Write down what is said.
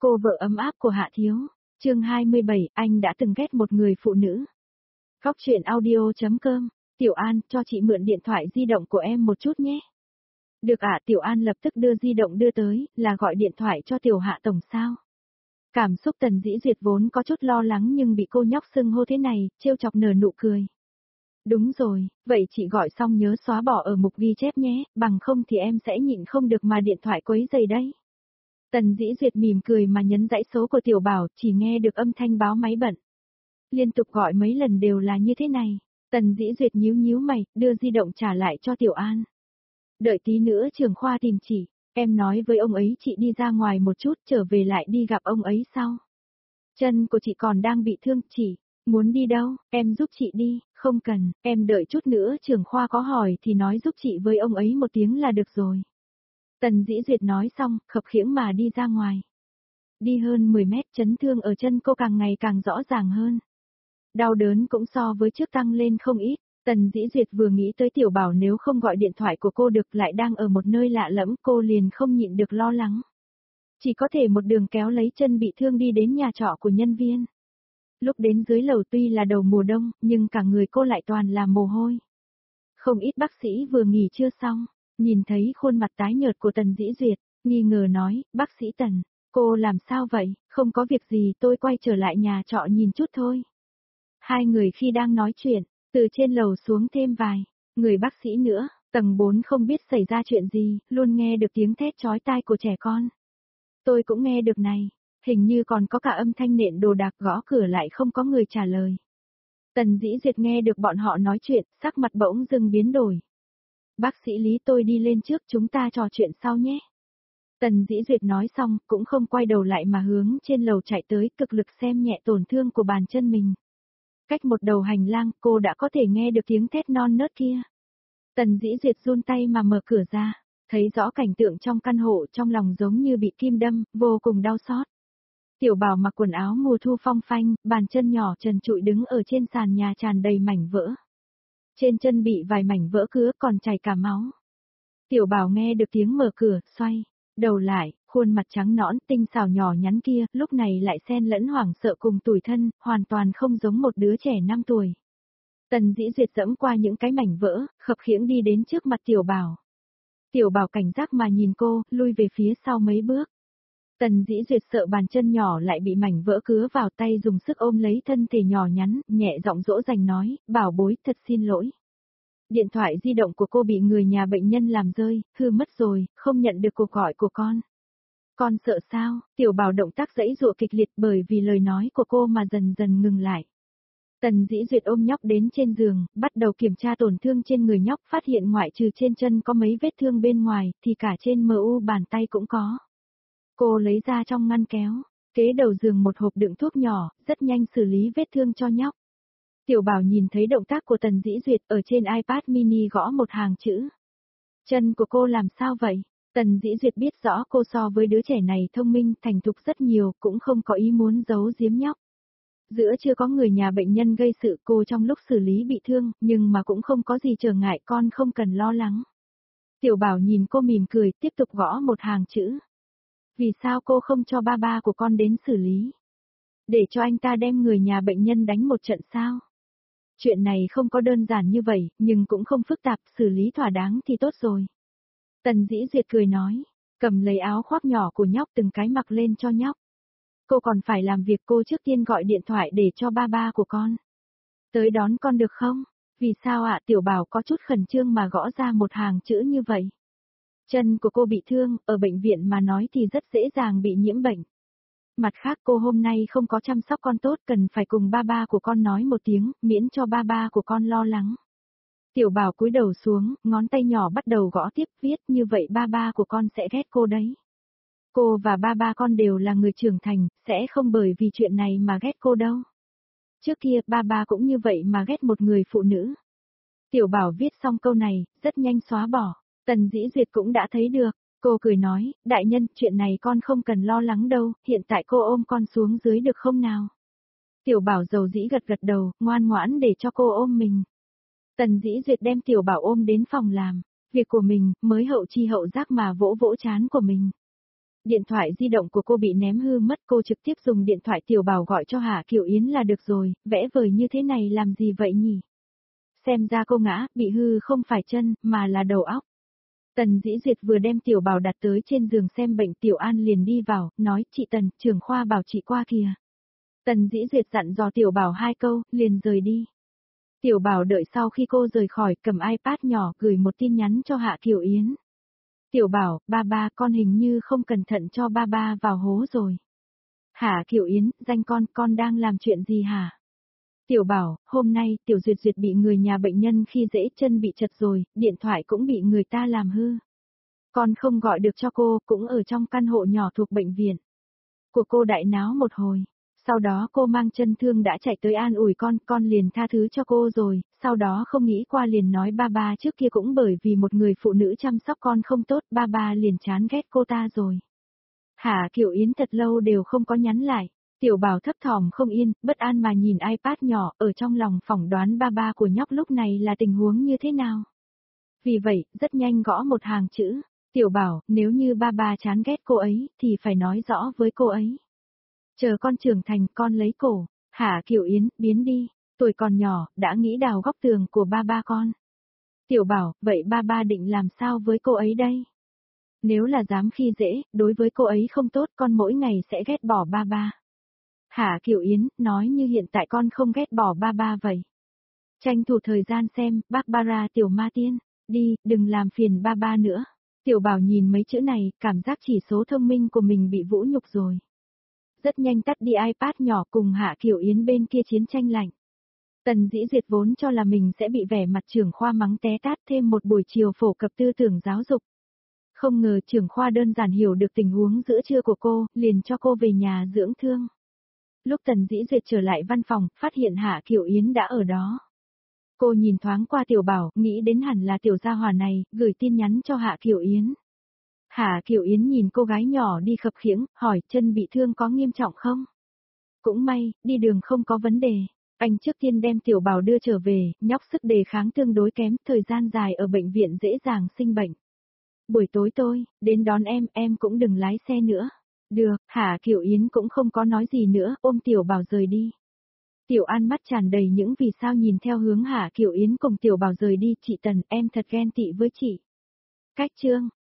Cô vợ ấm áp của Hạ Thiếu. Chương 27, anh đã từng ghét một người phụ nữ. Góc truyện audio.com. Tiểu An, cho chị mượn điện thoại di động của em một chút nhé. Được ạ. Tiểu An lập tức đưa di động đưa tới, là gọi điện thoại cho Tiểu Hạ tổng sao? Cảm xúc Tần Dĩ Duyệt vốn có chút lo lắng nhưng bị cô nhóc xưng hô thế này, trêu chọc nở nụ cười. Đúng rồi, vậy chị gọi xong nhớ xóa bỏ ở mục ghi chép nhé, bằng không thì em sẽ nhịn không được mà điện thoại quấy rầy đấy. Tần Dĩ Duyệt mỉm cười mà nhấn dãy số của Tiểu Bảo, chỉ nghe được âm thanh báo máy bận. Liên tục gọi mấy lần đều là như thế này. Tần Dĩ Duyệt nhíu nhíu mày, đưa di động trả lại cho Tiểu An. Đợi tí nữa trưởng khoa tìm chị, em nói với ông ấy chị đi ra ngoài một chút trở về lại đi gặp ông ấy sau. Chân của chị còn đang bị thương, chị muốn đi đâu, em giúp chị đi, không cần, em đợi chút nữa trưởng khoa có hỏi thì nói giúp chị với ông ấy một tiếng là được rồi. Tần Dĩ Duyệt nói xong, khập khiễng mà đi ra ngoài. Đi hơn 10 mét, chấn thương ở chân cô càng ngày càng rõ ràng hơn. Đau đớn cũng so với trước tăng lên không ít. Tần Dĩ Duyệt vừa nghĩ tới Tiểu Bảo nếu không gọi điện thoại của cô được lại đang ở một nơi lạ lẫm, cô liền không nhịn được lo lắng. Chỉ có thể một đường kéo lấy chân bị thương đi đến nhà trọ của nhân viên. Lúc đến dưới lầu tuy là đầu mùa đông, nhưng cả người cô lại toàn là mồ hôi. Không ít bác sĩ vừa nghỉ trưa xong, nhìn thấy khuôn mặt tái nhợt của Tần Dĩ Duyệt, nghi ngờ nói, bác sĩ Tần, cô làm sao vậy, không có việc gì tôi quay trở lại nhà trọ nhìn chút thôi. Hai người khi đang nói chuyện, từ trên lầu xuống thêm vài người bác sĩ nữa, tầng 4 không biết xảy ra chuyện gì, luôn nghe được tiếng thét chói tai của trẻ con. Tôi cũng nghe được này, hình như còn có cả âm thanh nện đồ đạc gõ cửa lại không có người trả lời. Tần Dĩ Duyệt nghe được bọn họ nói chuyện, sắc mặt bỗng dưng biến đổi. Bác sĩ Lý tôi đi lên trước chúng ta trò chuyện sau nhé. Tần Dĩ Duyệt nói xong, cũng không quay đầu lại mà hướng trên lầu chạy tới cực lực xem nhẹ tổn thương của bàn chân mình. Cách một đầu hành lang, cô đã có thể nghe được tiếng thét non nớt kia. Tần Dĩ Duyệt run tay mà mở cửa ra, thấy rõ cảnh tượng trong căn hộ trong lòng giống như bị kim đâm, vô cùng đau xót. Tiểu Bảo mặc quần áo mùa thu phong phanh, bàn chân nhỏ trần trụi đứng ở trên sàn nhà tràn đầy mảnh vỡ. Trên chân bị vài mảnh vỡ cứa còn chảy cả máu. Tiểu Bảo nghe được tiếng mở cửa, xoay đầu lại, khuôn mặt trắng nõn tinh xảo nhỏ nhắn kia, lúc này lại xen lẫn hoảng sợ cùng tủi thân, hoàn toàn không giống một đứa trẻ 5 tuổi. Tần Dĩ Duyệt dẫm qua những cái mảnh vỡ, khập khiễng đi đến trước mặt Tiểu Bảo. Tiểu Bảo cảnh giác mà nhìn cô, lui về phía sau mấy bước. Tần Dĩ Duyệt sợ bàn chân nhỏ lại bị mảnh vỡ cứa vào tay dùng sức ôm lấy thân thể nhỏ nhắn, nhẹ giọng dỗ dành nói, Bảo bối, thật xin lỗi. Điện thoại di động của cô bị người nhà bệnh nhân làm rơi, hư mất rồi, không nhận được cuộc gọi của con. Con sợ sao? Tiểu Bảo động tác giãy giụa kịch liệt bởi vì lời nói của cô mà dần dần ngừng lại. Tần Dĩ Duyệt ôm nhóc đến trên giường, bắt đầu kiểm tra tổn thương trên người nhóc, phát hiện ngoại trừ trên chân có mấy vết thương bên ngoài, thì cả trên MU bàn tay cũng có. Cô lấy ra trong ngăn kéo, kế đầu giường một hộp đựng thuốc nhỏ, rất nhanh xử lý vết thương cho nhóc. Tiểu Bảo nhìn thấy động tác của Tần Dĩ Duyệt ở trên iPad mini gõ một hàng chữ. Chân của cô làm sao vậy? Tần Dĩ Duyệt biết rõ cô so với đứa trẻ này thông minh, thành thục rất nhiều, cũng không có ý muốn giấu giếm nhóc. Giữa chưa có người nhà bệnh nhân gây sự cô trong lúc xử lý bị thương, nhưng mà cũng không có gì trở ngại, con không cần lo lắng. Tiểu Bảo nhìn cô mỉm cười, tiếp tục gõ một hàng chữ. Vì sao cô không cho ba ba của con đến xử lý? Để cho anh ta đem người nhà bệnh nhân đánh một trận sao? Chuyện này không có đơn giản như vậy, nhưng cũng không phức tạp, xử lý thỏa đáng thì tốt rồi. Tần Dĩ Duyệt cười nói, cầm lấy áo khoác nhỏ của nhóc từng cái mặc lên cho nhóc. Cô còn phải làm việc, cô trước tiên gọi điện thoại để cho ba ba của con tới đón con được không? Vì sao ạ? Tiểu Bảo có chút khẩn trương mà gõ ra một hàng chữ như vậy. Chân của cô bị thương, ở bệnh viện mà nói thì rất dễ dàng bị nhiễm bệnh. Mặt khác cô hôm nay không có chăm sóc con tốt, cần phải cùng ba ba của con nói một tiếng, miễn cho ba ba của con lo lắng. Tiểu Bảo cúi đầu xuống, ngón tay nhỏ bắt đầu gõ tiếp, viết như vậy ba ba của con sẽ ghét cô đấy. Cô và ba ba con đều là người trưởng thành, sẽ không bởi vì chuyện này mà ghét cô đâu. Trước kia ba ba cũng như vậy mà ghét một người phụ nữ. Tiểu Bảo viết xong câu này, rất nhanh xóa bỏ. Tần Dĩ Duyệt cũng đã thấy được. Cô cười nói, đại nhân, chuyện này con không cần lo lắng đâu, hiện tại cô ôm con xuống dưới được không nào? Tiểu Bảo dầu dĩ gật gật đầu, ngoan ngoãn để cho cô ôm mình. Tần Dĩ Duyệt đem Tiểu Bảo ôm đến phòng làm, việc của mình, mới hậu chi hậu giác mà vỗ vỗ trán của mình. Điện thoại di động của cô bị ném hư mất, cô trực tiếp dùng điện thoại Tiểu Bảo gọi cho Hạ Kiều Yến là được rồi, vẽ vời như thế này làm gì vậy nhỉ? Xem ra cô ngã, bị hư không phải chân, mà là đầu óc. Tần Dĩ Duyệt vừa đem Tiểu Bảo đặt tới trên giường xem bệnh, Tiểu An liền đi vào, nói, chị Tần, trưởng khoa bảo chị qua kìa. Tần Dĩ Duyệt dặn dò Tiểu Bảo 2 câu, liền rời đi. Tiểu Bảo đợi sau khi cô rời khỏi, cầm iPad nhỏ gửi một tin nhắn cho Hạ Kiều Yến. Tiểu Bảo, ba con hình như không cẩn thận cho ba vào hố rồi. Hạ Kiều Yến, danh con đang làm chuyện gì hả? Tiểu Bảo, hôm nay Tiểu Duyệt Duyệt bị người nhà bệnh nhân khi dễ, chân bị chật rồi, điện thoại cũng bị người ta làm hư. Con không gọi được cho cô, cũng ở trong căn hộ nhỏ thuộc bệnh viện. Của cô đại náo một hồi. Sau đó cô mang chân thương đã chạy tới an ủi con liền tha thứ cho cô rồi, sau đó không nghĩ qua liền nói ba trước kia cũng bởi vì một người phụ nữ chăm sóc con không tốt, ba liền chán ghét cô ta rồi. Hạ Kiều Yến thật lâu đều không có nhắn lại. Tiểu Bảo thấp thỏm không yên, bất an mà nhìn iPad nhỏ, ở trong lòng phỏng đoán ba của nhóc lúc này là tình huống như thế nào. Vì vậy, rất nhanh gõ một hàng chữ. Tiểu Bảo, nếu như ba chán ghét cô ấy, thì phải nói rõ với cô ấy. Chờ con trưởng thành, con lấy cổ. Hạ Kiều Yến, biến đi. Tuổi còn nhỏ, đã nghĩ đào góc tường của ba con. Tiểu Bảo, vậy ba định làm sao với cô ấy đây? Nếu là dám khi dễ, đối với cô ấy không tốt, con mỗi ngày sẽ ghét bỏ ba. Hạ Kiều Yến, nói như hiện tại con không ghét bỏ ba vậy. Tranh thủ thời gian xem, Barbara tiểu ma tiên, đi, đừng làm phiền ba nữa. Tiểu Bảo nhìn mấy chữ này, cảm giác chỉ số thông minh của mình bị vũ nhục rồi. Rất nhanh tắt đi iPad nhỏ cùng Hạ Kiều Yến bên kia chiến tranh lạnh. Tần Dĩ Duyệt vốn cho là mình sẽ bị vẻ mặt trưởng khoa mắng té tát thêm một buổi chiều phổ cập tư tưởng giáo dục. Không ngờ trưởng khoa đơn giản hiểu được tình huống giữa trưa của cô, liền cho cô về nhà dưỡng thương. Lúc Tần Dĩ Duyệt trở lại văn phòng, phát hiện Hạ Kiều Yến đã ở đó. Cô nhìn thoáng qua Tiểu Bảo, nghĩ đến hẳn là Tiểu gia hỏa này, gửi tin nhắn cho Hạ Kiều Yến. Hạ Kiều Yến nhìn cô gái nhỏ đi khập khiễng, hỏi chân bị thương có nghiêm trọng không? Cũng may, đi đường không có vấn đề. Anh trước tiên đem Tiểu Bảo đưa trở về, nhóc sức đề kháng tương đối kém, thời gian dài ở bệnh viện dễ dàng sinh bệnh. Buổi tối tôi, đến đón em cũng đừng lái xe nữa. Được, Hạ Kiều Yến cũng không có nói gì nữa, ôm Tiểu Bảo rời đi. Tiểu An mắt tràn đầy những vì sao nhìn theo hướng Hạ Kiều Yến cùng Tiểu Bảo rời đi, chị Tần, em thật ghen tị với chị. Cách chương